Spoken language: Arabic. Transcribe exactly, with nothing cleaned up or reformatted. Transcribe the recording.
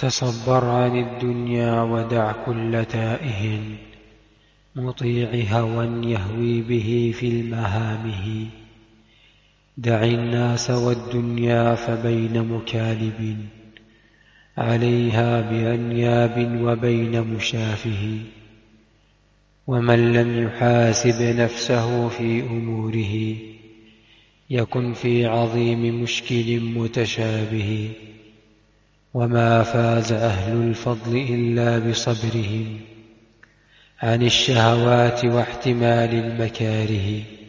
تصبر عن الدنيا ودع كل تائه مطيع هوى يهوي به في المهامه. دع الناس والدنيا فبين مكالب عليها بأنياب وبين مشافه. ومن لم يحاسب نفسه في أموره يكن في عظيم مشكل متشابه. وما فاز أهل الفضل إلا بصبرهم عن الشهوات واحتمال المكاره.